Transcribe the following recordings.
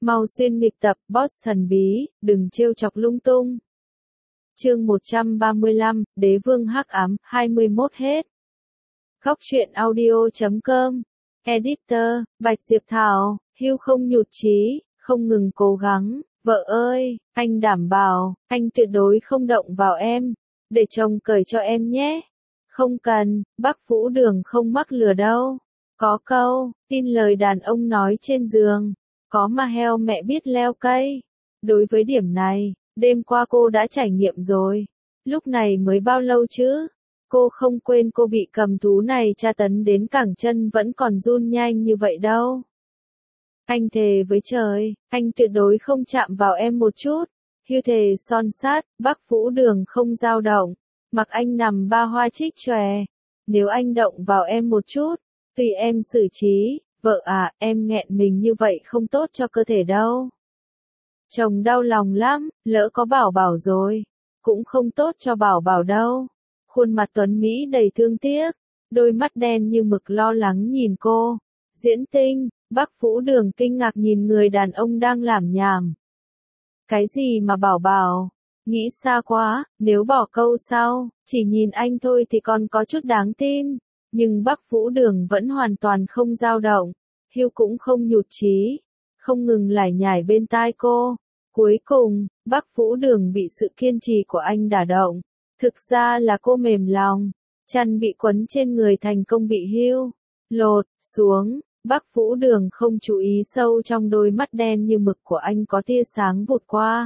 Mau xuyên nghịch tập, boss thần bí, đừng trêu chọc lung tung. Chương 135, Đế vương hắc ám, 21 hết. Khóc chuyện audio.com. Editor, Bạch Diệp Thảo, Hưu không nhụt chí, không ngừng cố gắng. Vợ ơi, anh đảm bảo, anh tuyệt đối không động vào em. Để chồng cởi cho em nhé. Không cần, bác Vũ Đường không mắc lừa đâu. Có câu, tin lời đàn ông nói trên giường. Có mà heo mẹ biết leo cây. Đối với điểm này, đêm qua cô đã trải nghiệm rồi. Lúc này mới bao lâu chứ? Cô không quên cô bị cầm thú này tra tấn đến cẳng chân vẫn còn run nhanh như vậy đâu. Anh thề với trời, anh tuyệt đối không chạm vào em một chút. Hưu thề son sát, bác Vũ Đường không dao động. Mặc anh nằm ba hoa trích chòe. Nếu anh động vào em một chút, tùy em xử trí. Vợ à, em nghẹn mình như vậy không tốt cho cơ thể đâu. Chồng đau lòng lắm, lỡ có Bảo Bảo rồi. Cũng không tốt cho Bảo Bảo đâu. Khuôn mặt tuấn Mỹ đầy thương tiếc. Đôi mắt đen như mực lo lắng nhìn cô. Diễn tinh, bác Vũ Đường kinh ngạc nhìn người đàn ông đang lảm nhảm. Cái gì mà Bảo Bảo? Nghĩ xa quá, nếu bỏ câu sau, chỉ nhìn anh thôi thì còn có chút đáng tin. Nhưng bác Vũ Đường vẫn hoàn toàn không dao động. Hưu cũng không nhụt chí. Không ngừng lải nhải bên tai cô. Cuối cùng, bác Vũ Đường bị sự kiên trì của anh đả động. Thực ra là cô mềm lòng. Chăn bị quấn trên người thành công bị Hưu lột xuống. Bác Vũ Đường không chú ý sâu trong đôi mắt đen như mực của anh có tia sáng vụt qua.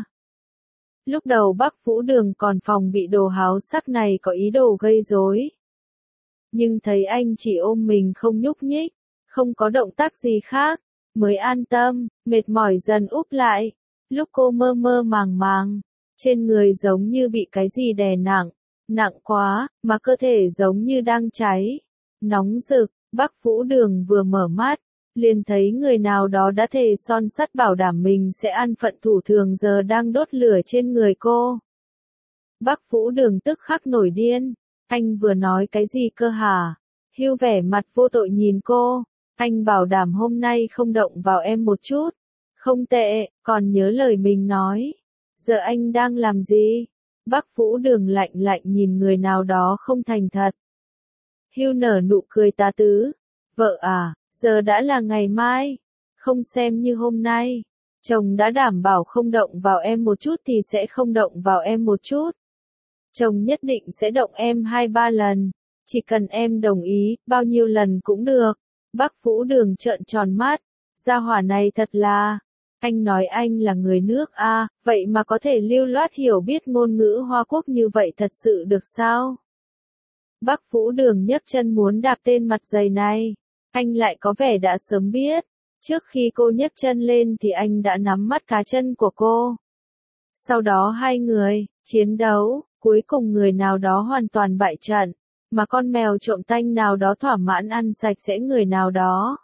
Lúc đầu bác Vũ Đường còn phòng bị đồ háo sắc này có ý đồ gây rối. Nhưng thấy anh chỉ ôm mình không nhúc nhích, không có động tác gì khác, mới an tâm, mệt mỏi dần úp lại. Lúc cô mơ mơ màng màng, trên người giống như bị cái gì đè nặng, nặng quá, mà cơ thể giống như đang cháy, nóng rực. Bác Vũ Đường vừa mở mắt, liền thấy người nào đó đã thề son sắt bảo đảm mình sẽ an phận thủ thường giờ đang đốt lửa trên người cô. Bác Vũ Đường tức khắc nổi điên. Anh vừa nói cái gì cơ hả? Hưu vẻ mặt vô tội nhìn cô. Anh bảo đảm hôm nay không động vào em một chút. Không tệ, còn nhớ lời mình nói. Giờ anh đang làm gì? Bác Vũ Đường lạnh lạnh nhìn người nào đó không thành thật. Hưu nở nụ cười tà tứ. Vợ à, giờ đã là ngày mai. Không xem như hôm nay. Chồng đã đảm bảo không động vào em một chút thì sẽ không động vào em một chút. Chồng nhất định sẽ động em 2-3 lần. Chỉ cần em đồng ý, bao nhiêu lần cũng được. Bác Vũ Đường trợn tròn mắt. Gia hỏa này thật là... Anh nói anh là người nước A, vậy mà có thể lưu loát hiểu biết ngôn ngữ Hoa Quốc như vậy thật sự được sao? Bác Vũ Đường nhấc chân muốn đạp tên mặt dày này. Anh lại có vẻ đã sớm biết. Trước khi cô nhấc chân lên thì anh đã nắm mắt cá chân của cô. Sau đó hai người, chiến đấu, cuối cùng người nào đó hoàn toàn bại trận. Mà con mèo trộm tanh nào đó thỏa mãn ăn sạch sẽ người nào đó.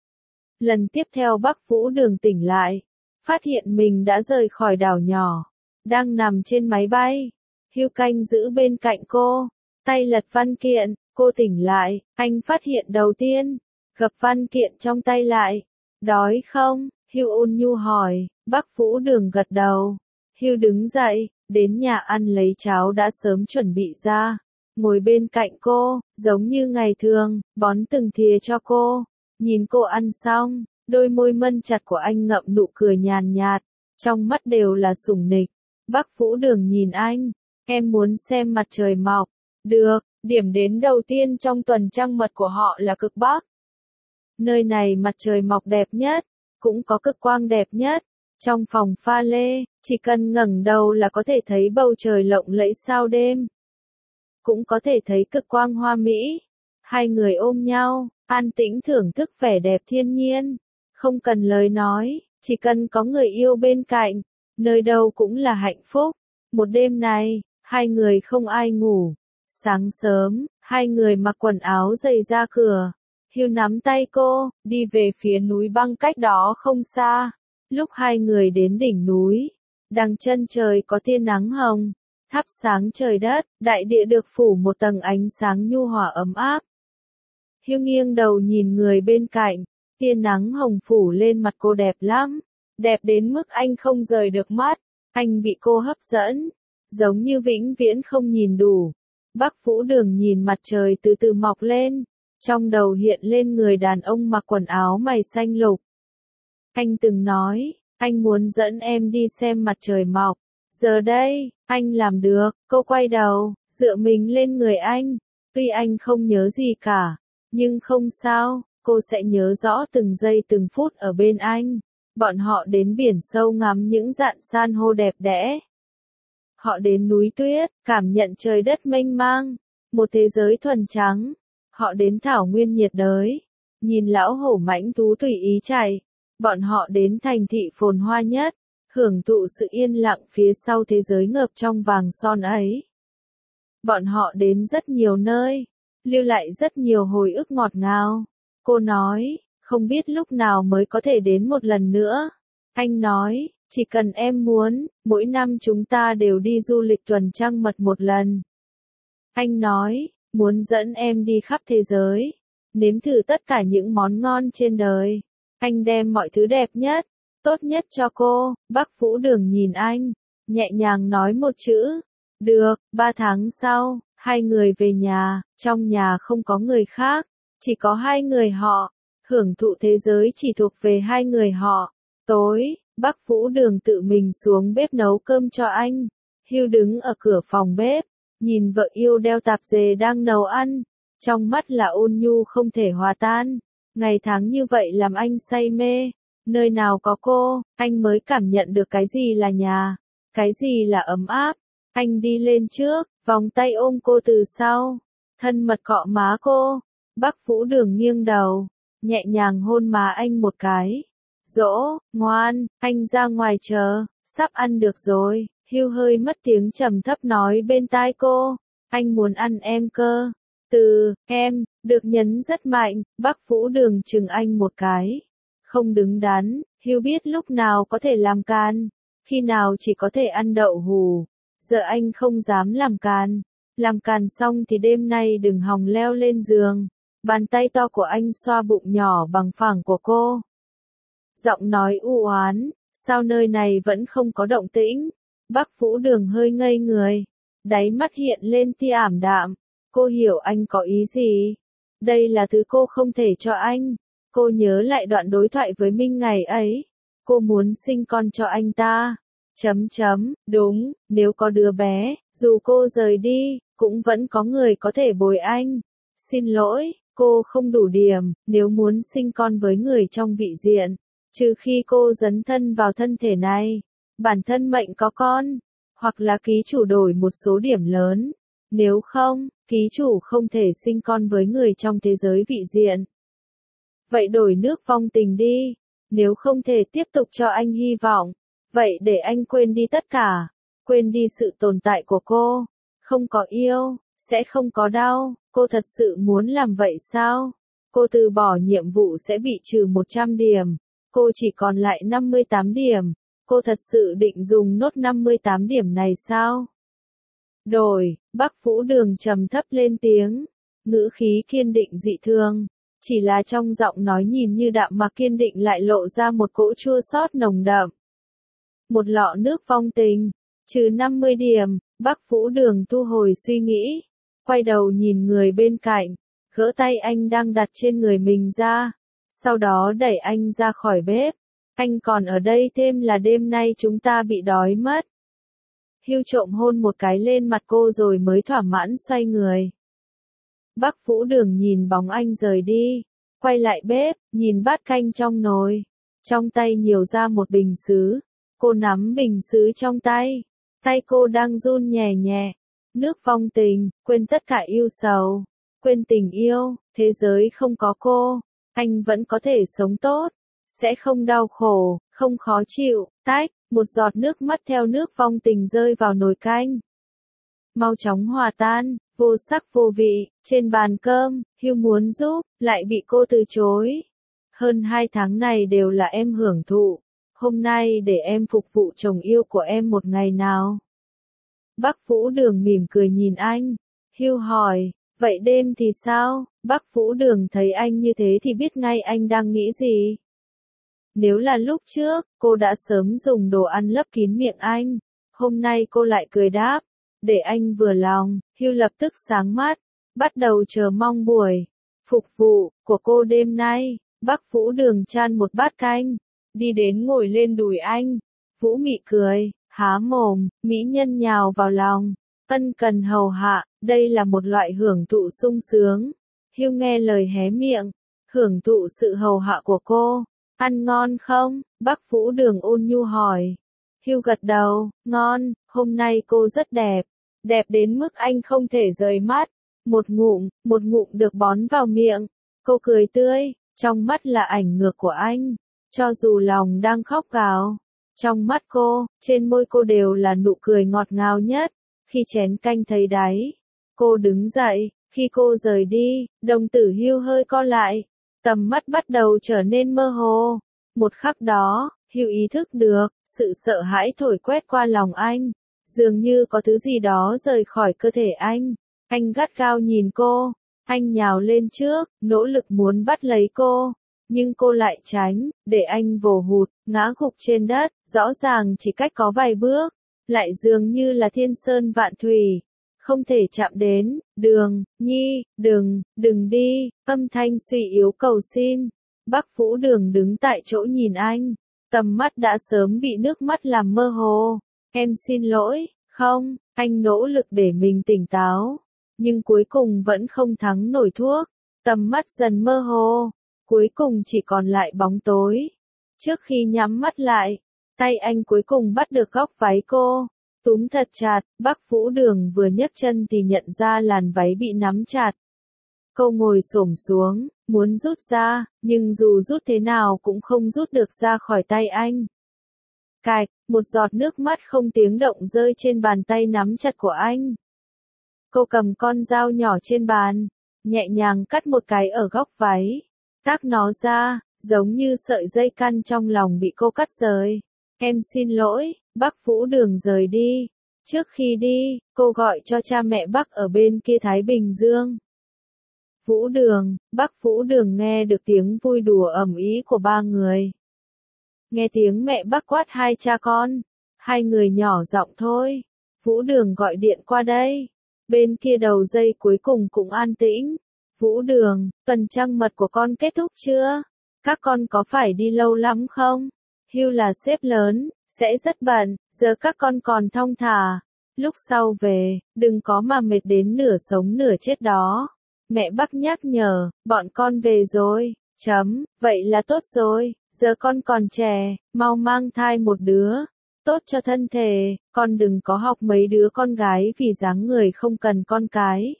Lần tiếp theo bác Vũ Đường tỉnh lại. Phát hiện mình đã rời khỏi đảo nhỏ. Đang nằm trên máy bay. Hưu canh giữ bên cạnh cô. Tay lật văn kiện, cô tỉnh lại, anh phát hiện đầu tiên, gập văn kiện trong tay lại. Đói không? Hưu ôn nhu hỏi, bác Vũ Đường gật đầu. Hưu đứng dậy, đến nhà ăn lấy cháo đã sớm chuẩn bị ra. Ngồi bên cạnh cô, giống như ngày thường, bón từng thìa cho cô. Nhìn cô ăn xong, đôi môi mân chặt của anh ngậm nụ cười nhàn nhạt, trong mắt đều là sủng nịch. Bác Vũ Đường nhìn anh, em muốn xem mặt trời mọc. Được, điểm đến đầu tiên trong tuần trăng mật của họ là cực Bắc. Nơi này mặt trời mọc đẹp nhất, cũng có cực quang đẹp nhất. Trong phòng pha lê, chỉ cần ngẩng đầu là có thể thấy bầu trời lộng lẫy sao đêm. Cũng có thể thấy cực quang hoa mỹ. Hai người ôm nhau, an tĩnh thưởng thức vẻ đẹp thiên nhiên. Không cần lời nói, chỉ cần có người yêu bên cạnh, nơi đâu cũng là hạnh phúc. Một đêm này, hai người không ai ngủ. Sáng sớm, hai người mặc quần áo dày ra cửa. Hưu nắm tay cô, đi về phía núi băng cách đó không xa. Lúc hai người đến đỉnh núi, đằng chân trời có tia nắng hồng, thắp sáng trời đất, đại địa được phủ một tầng ánh sáng nhu hòa ấm áp. Hưu nghiêng đầu nhìn người bên cạnh, tia nắng hồng phủ lên mặt cô đẹp lắm. đẹp đến mức anh không rời được mắt, anh bị cô hấp dẫn, giống như vĩnh viễn không nhìn đủ. Bắc Vũ Đường nhìn mặt trời từ từ mọc lên, trong đầu hiện lên người đàn ông mặc quần áo mày xanh lục. Anh từng nói, anh muốn dẫn em đi xem mặt trời mọc. Giờ đây, anh làm được. Cô quay đầu, dựa mình lên người anh. Tuy anh không nhớ gì cả, nhưng không sao, cô sẽ nhớ rõ từng giây từng phút ở bên anh. Bọn họ đến biển sâu ngắm những rạn san hô đẹp đẽ. Họ đến núi tuyết, cảm nhận trời đất mênh mang, một thế giới thuần trắng. Họ đến thảo nguyên nhiệt đới, nhìn lão hổ mãnh thú tùy ý chạy. Bọn họ đến thành thị phồn hoa nhất, hưởng thụ sự yên lặng phía sau thế giới ngập trong vàng son ấy. Bọn họ đến rất nhiều nơi, lưu lại rất nhiều hồi ức ngọt ngào. Cô nói, không biết lúc nào mới có thể đến một lần nữa. Anh nói, chỉ cần em muốn, mỗi năm chúng ta đều đi du lịch tuần trăng mật một lần. Anh nói, muốn dẫn em đi khắp thế giới, nếm thử tất cả những món ngon trên đời. Anh đem mọi thứ đẹp nhất, tốt nhất cho cô. Bắc Vũ Đường nhìn anh, nhẹ nhàng nói một chữ. Được. 3 tháng sau, hai người về nhà, trong nhà không có người khác, chỉ có hai người họ. Hưởng thụ thế giới chỉ thuộc về hai người họ. Tối, Bắc Vũ Đường tự mình xuống bếp nấu cơm cho anh. Hưu đứng ở cửa phòng bếp, nhìn vợ yêu đeo tạp dề đang nấu ăn. Trong mắt là ôn nhu không thể hòa tan. Ngày tháng như vậy làm anh say mê. Nơi nào có cô, anh mới cảm nhận được cái gì là nhà, cái gì là ấm áp. Anh đi lên trước, vòng tay ôm cô từ sau, thân mật cọ má cô. Bắc Vũ Đường nghiêng đầu, nhẹ nhàng hôn má anh một cái. Dỗ, ngoan, anh ra ngoài chờ, sắp ăn được rồi. Hưu hơi mất tiếng trầm thấp nói bên tai cô, anh muốn ăn em cơ. Từ, em, được nhấn rất mạnh. Bắc Vũ Đường chừng anh một cái. Không đứng đắn, Hưu biết lúc nào có thể làm càn, khi nào chỉ có thể ăn đậu hù. Giờ anh không dám làm càn. Làm càn xong thì đêm nay đừng hòng leo lên giường. Bàn tay to của anh xoa bụng nhỏ bằng phẳng của cô. Giọng nói u oán, sao nơi này vẫn không có động tĩnh? Bắc Vũ Đường hơi ngây người, đáy mắt hiện lên tia ảm đạm. Cô hiểu anh có ý gì. Đây là thứ cô không thể cho anh. Cô nhớ lại đoạn đối thoại với Minh ngày ấy. Cô muốn sinh con cho anh ta. Đúng, nếu có đứa bé, dù cô rời đi, cũng vẫn có người có thể bồi anh. Xin lỗi, cô không đủ điểm, nếu muốn sinh con với người trong vị diện. Trừ khi cô dấn thân vào thân thể này, bản thân mệnh có con, hoặc là ký chủ đổi một số điểm lớn. Nếu không, ký chủ không thể sinh con với người trong thế giới vị diện. Vậy đổi nước vong tình đi. Nếu không thể tiếp tục cho anh hy vọng, vậy để anh quên đi tất cả. Quên đi sự tồn tại của cô. Không có yêu, sẽ không có đau. Cô thật sự muốn làm vậy sao? Cô từ bỏ nhiệm vụ sẽ bị trừ 100 điểm. Cô chỉ còn lại 58 điểm. Cô thật sự định dùng nốt 58 điểm này sao? Đổi, Bắc Vũ Đường trầm thấp lên tiếng. Ngữ khí kiên định dị thường. Chỉ là trong giọng nói nhìn như đạm mà kiên định lại lộ ra một cỗ chua xót nồng đậm. Một lọ nước vong tình, trừ 50 điểm. Bắc Vũ Đường thu hồi suy nghĩ. Quay đầu nhìn người bên cạnh. Gỡ tay anh đang đặt trên người mình ra. Sau đó đẩy anh ra khỏi bếp. Anh còn ở đây thêm là đêm nay chúng ta bị đói mất. Hưu trộm hôn một cái lên mặt cô rồi mới thỏa mãn xoay người. Bắc Vũ Đường nhìn bóng anh rời đi. Quay lại bếp, nhìn bát canh trong nồi. Trong tay nhiều ra một bình sứ. Cô nắm bình sứ trong tay. Tay cô đang run nhẹ nhẹ. Nước vong tình, quên tất cả yêu sầu. Quên tình yêu, thế giới không có cô. Anh vẫn có thể sống tốt. Sẽ không đau khổ, không khó chịu. Tách, một giọt nước mắt theo nước vong tình rơi vào nồi canh. Mau chóng hòa tan, vô sắc vô vị. Trên bàn cơm, Hưu muốn giúp, lại bị cô từ chối. Hơn 2 tháng này đều là em hưởng thụ. Hôm nay để em phục vụ chồng yêu của em một ngày nào. Bắc Vũ Đường mỉm cười nhìn anh. Hưu hỏi, vậy đêm thì sao? Bắc Vũ Đường thấy anh như thế thì biết ngay anh đang nghĩ gì. Nếu là lúc trước, cô đã sớm dùng đồ ăn lấp kín miệng anh. Hôm nay cô lại cười đáp. Để anh vừa lòng, Hugh lập tức sáng mắt. Bắt đầu chờ mong buổi phục vụ của cô đêm nay. Bắc Vũ Đường chan một bát canh. Đi đến ngồi lên đùi anh. Vũ Mị cười, há mồm, mỹ nhân nhào vào lòng. Ân cần hầu hạ, đây là một loại hưởng thụ sung sướng. Hugh nghe lời hé miệng, hưởng thụ sự hầu hạ của cô. Ăn ngon không? Bắc Vũ Đường ôn nhu hỏi. Hugh gật đầu, ngon, hôm nay cô rất đẹp. Đẹp đến mức anh không thể rời mắt. Một ngụm được bón vào miệng. Cô cười tươi, trong mắt là ảnh ngược của anh. Cho dù lòng đang khóc gào, trong mắt cô, trên môi cô đều là nụ cười ngọt ngào nhất. Khi chén canh thấy đáy, cô đứng dậy. Khi cô rời đi, đồng tử Hugh hơi co lại. Tầm mắt bắt đầu trở nên mơ hồ. Một khắc đó, Hugh ý thức được, sự sợ hãi thổi quét qua lòng anh. Dường như có thứ gì đó rời khỏi cơ thể anh. Anh gắt gao nhìn cô. Anh nhào lên trước, nỗ lực muốn bắt lấy cô. Nhưng cô lại tránh, để anh vồ hụt, ngã gục trên đất, rõ ràng chỉ cách có vài bước. Lại dường như là thiên sơn vạn thủy. Không thể chạm đến. Đường, Nhi, đừng đi. Âm thanh suy yếu cầu xin. Bắc Vũ Đường đứng tại chỗ nhìn anh. Tầm mắt đã sớm bị nước mắt làm mơ hồ. Em xin lỗi. Không, anh nỗ lực để mình tỉnh táo. Nhưng cuối cùng vẫn không thắng nổi thuốc. Tầm mắt dần mơ hồ. Cuối cùng chỉ còn lại bóng tối. Trước khi nhắm mắt lại, tay anh cuối cùng bắt được góc váy cô. Túm thật chặt, Bắc Vũ Đường vừa nhấc chân thì nhận ra làn váy bị nắm chặt. Cô ngồi xổm xuống, muốn rút ra, nhưng dù rút thế nào cũng không rút được ra khỏi tay anh. Cạch, một giọt nước mắt không tiếng động rơi trên bàn tay nắm chặt của anh. Cô cầm con dao nhỏ trên bàn, nhẹ nhàng cắt một cái ở góc váy, tách nó ra, giống như sợi dây căn trong lòng bị cô cắt rời. Em xin lỗi. Bắc Vũ Đường rời đi. Trước khi đi, cô gọi cho cha mẹ Bắc ở bên kia Thái Bình Dương. Vũ Đường, Bắc Vũ Đường nghe được tiếng vui đùa ầm ĩ của ba người. Nghe tiếng mẹ Bắc quát hai cha con. Hai người nhỏ giọng thôi. Vũ Đường gọi điện qua đây. Bên kia đầu dây cuối cùng cũng an tĩnh. Vũ Đường, tuần trăng mật của con kết thúc chưa? Các con có phải đi lâu lắm không? Hugh là sếp lớn, sẽ rất bận, giờ các con còn thong thả. Lúc sau về, đừng có mà mệt đến nửa sống nửa chết đó. Mẹ Bắc nhắc nhở, bọn con về rồi. Vậy là tốt rồi, giờ con còn trẻ, mau mang thai một đứa. Tốt cho thân thể, con đừng có học mấy đứa con gái vì dáng người không cần con cái.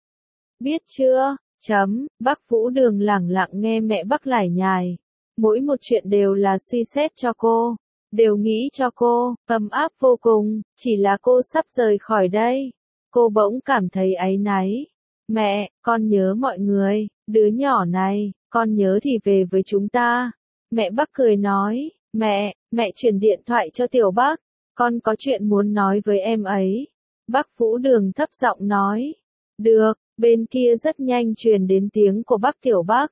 Biết chưa? Bắc Vũ Đường lẳng lặng nghe mẹ Bắc lải nhải. Mỗi một chuyện đều là suy xét cho cô. Đều nghĩ cho cô, ấm áp vô cùng, chỉ là cô sắp rời khỏi đây. Cô bỗng cảm thấy áy náy. Mẹ, con nhớ mọi người, đứa nhỏ này, con nhớ thì về với chúng ta. Mẹ Bắc cười nói, mẹ chuyển điện thoại cho Tiểu Bắc, con có chuyện muốn nói với em ấy. Bắc Vũ Đường thấp giọng nói, được, bên kia rất nhanh truyền đến tiếng của Bắc Tiểu Bắc.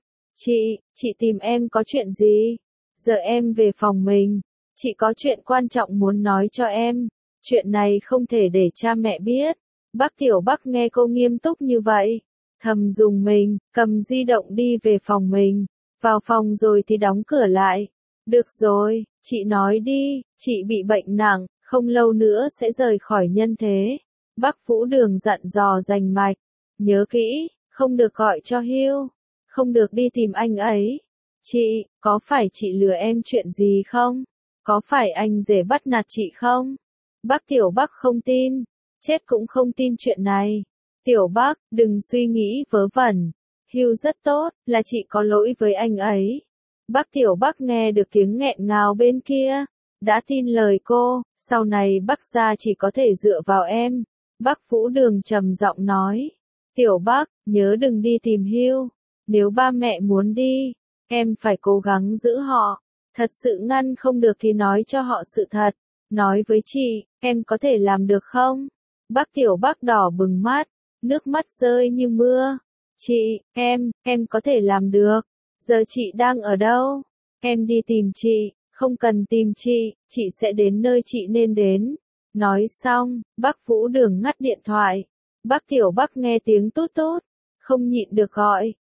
Chị tìm em có chuyện gì? Giờ em về phòng mình. Chị có chuyện quan trọng muốn nói cho em. Chuyện này không thể để cha mẹ biết. Bắc Tiểu Bắc nghe cô nghiêm túc như vậy. Thầm dùng mình, cầm di động đi về phòng mình. Vào phòng rồi thì đóng cửa lại. Được rồi, chị nói đi, chị bị bệnh nặng, không lâu nữa sẽ rời khỏi nhân thế. Bắc Vũ Đường dặn dò rành mạch. Nhớ kỹ, không được gọi cho Hugh. Không được đi tìm anh ấy. Chị, có phải chị lừa em chuyện gì không? Có phải anh rể bắt nạt chị không? Bắc Tiểu Bắc không tin. Chết cũng không tin chuyện này. Tiểu Bắc, đừng suy nghĩ vớ vẩn. Hugh rất tốt, là chị có lỗi với anh ấy. Bắc Tiểu Bắc nghe được tiếng nghẹn ngào bên kia. Đã tin lời cô, sau này Bắc gia chỉ có thể dựa vào em. Bắc Vũ Đường trầm giọng nói. Tiểu Bắc, nhớ đừng đi tìm Hugh. Nếu ba mẹ muốn đi, em phải cố gắng giữ họ. Thật sự ngăn không được thì nói cho họ sự thật. Nói với chị, em có thể làm được không? Bắc Tiểu Bắc đỏ bừng mắt, nước mắt rơi như mưa. Chị, em có thể làm được. Giờ chị đang ở đâu? Em đi tìm chị, không cần tìm chị sẽ đến nơi chị nên đến. Nói xong, bác Vũ Đường ngắt điện thoại. Bác Tiểu Bắc nghe tiếng tút tút, không nhịn được gọi,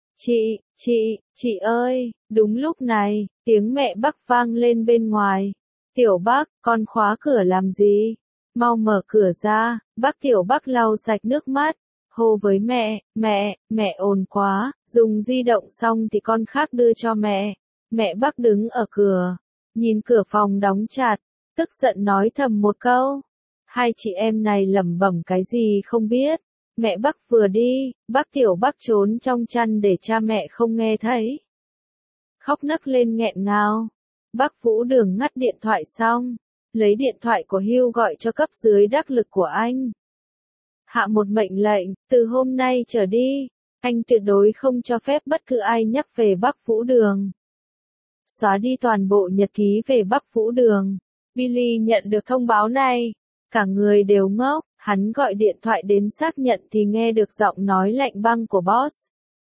chị ơi, đúng lúc này, tiếng mẹ bác vang lên bên ngoài. Tiểu Bắc, con khóa cửa làm gì? Mau mở cửa ra, bác Tiểu Bắc lau sạch nước mắt, hô với mẹ ồn quá, dùng di động xong thì con khác đưa cho mẹ. Mẹ bác đứng ở cửa, nhìn cửa phòng đóng chặt, tức giận nói thầm một câu. Hai chị em này lẩm bẩm cái gì không biết. Mẹ bác vừa đi, bác Tiểu Bắc trốn trong chăn để cha mẹ không nghe thấy. Khóc nấc lên nghẹn ngào. Bác Vũ Đường ngắt điện thoại xong, lấy điện thoại của Hugh gọi cho cấp dưới đắc lực của anh. Hạ một mệnh lệnh, từ hôm nay trở đi, anh tuyệt đối không cho phép bất cứ ai nhắc về bác Vũ Đường. Xóa đi toàn bộ nhật ký về bác Vũ Đường. Billy nhận được thông báo này, cả người đều ngốc, hắn gọi điện thoại đến xác nhận thì nghe được giọng nói lạnh băng của boss.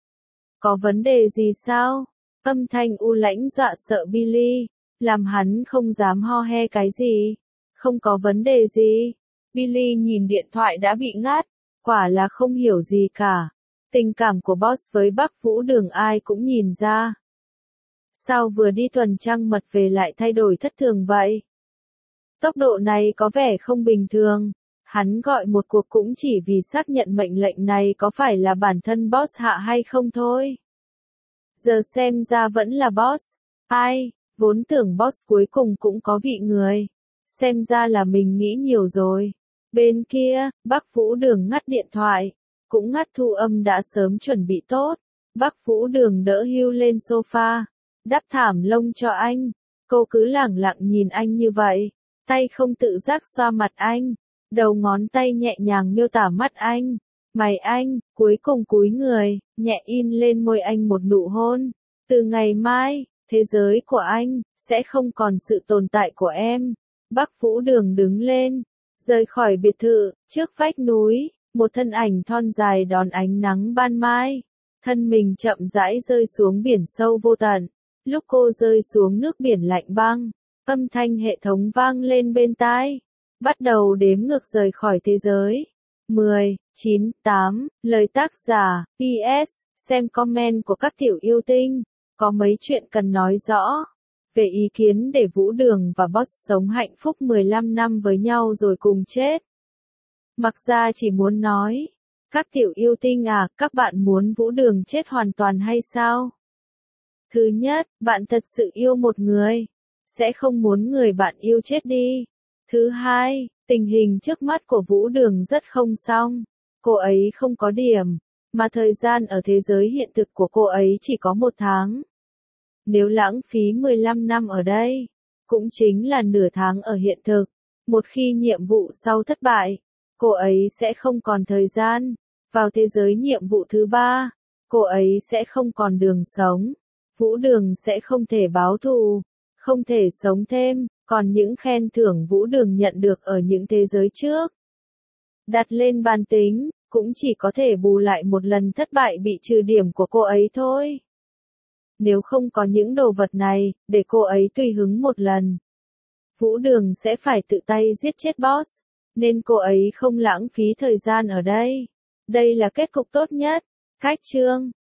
Có vấn đề gì sao? Âm thanh u lãnh dọa sợ Billy, làm hắn không dám ho he cái gì. Không có vấn đề gì. Billy nhìn điện thoại đã bị ngắt, quả là không hiểu gì cả. Tình cảm của boss với bác Vũ Đường ai cũng nhìn ra. Sao vừa đi tuần trăng mật về lại thay đổi thất thường vậy? Tốc độ này có vẻ không bình thường. Hắn gọi một cuộc cũng chỉ vì xác nhận mệnh lệnh này có phải là bản thân boss hạ hay không thôi. Giờ xem ra vẫn là boss. Ai, vốn tưởng boss cuối cùng cũng có vị người. Xem ra là mình nghĩ nhiều rồi. Bên kia, bác Vũ Đường ngắt điện thoại. Cũng ngắt thu âm đã sớm chuẩn bị tốt. Bác Vũ Đường đỡ Hugh lên sofa. Đắp thảm lông cho anh. Cô cứ lẳng lặng nhìn anh như vậy. Tay không tự giác xoa mặt anh. Đầu ngón tay nhẹ nhàng miêu tả mắt anh. Mày anh, cuối cùng cúi người, nhẹ in lên môi anh một nụ hôn. Từ ngày mai, thế giới của anh, sẽ không còn sự tồn tại của em. Bác Vũ Đường đứng lên, rời khỏi biệt thự, trước vách núi, một thân ảnh thon dài đón ánh nắng ban mai. Thân mình chậm rãi rơi xuống biển sâu vô tận. Lúc cô rơi xuống nước biển lạnh băng, âm thanh hệ thống vang lên bên tai. Bắt đầu đếm ngược rời khỏi thế giới. 10, 9, 8, lời tác giả, PS, xem comment của các tiểu yêu tinh. Có mấy chuyện cần nói rõ. Về ý kiến để Vũ Đường và boss sống hạnh phúc 15 năm với nhau rồi cùng chết. Mặc ra chỉ muốn nói. Các tiểu yêu tinh à, các bạn muốn Vũ Đường chết hoàn toàn hay sao? Thứ nhất, bạn thật sự yêu một người. Sẽ không muốn người bạn yêu chết đi. Thứ hai, tình hình trước mắt của Vũ Đường rất không xong. Cô ấy không có điểm, mà thời gian ở thế giới hiện thực của cô ấy chỉ có 1 tháng. Nếu lãng phí 15 năm ở đây, cũng chính là nửa tháng ở hiện thực. Một khi nhiệm vụ sau thất bại, cô ấy sẽ không còn thời gian. Vào thế giới nhiệm vụ thứ 3, cô ấy sẽ không còn đường sống. Vũ Đường sẽ không thể báo thù, không thể sống thêm. Còn những khen thưởng Vũ Đường nhận được ở những thế giới trước, đặt lên bàn tính, cũng chỉ có thể bù lại một lần thất bại bị trừ điểm của cô ấy thôi. Nếu không có những đồ vật này, để cô ấy tùy hứng một lần, Vũ Đường sẽ phải tự tay giết chết boss, nên cô ấy không lãng phí thời gian ở đây. Đây là kết cục tốt nhất. Cách chương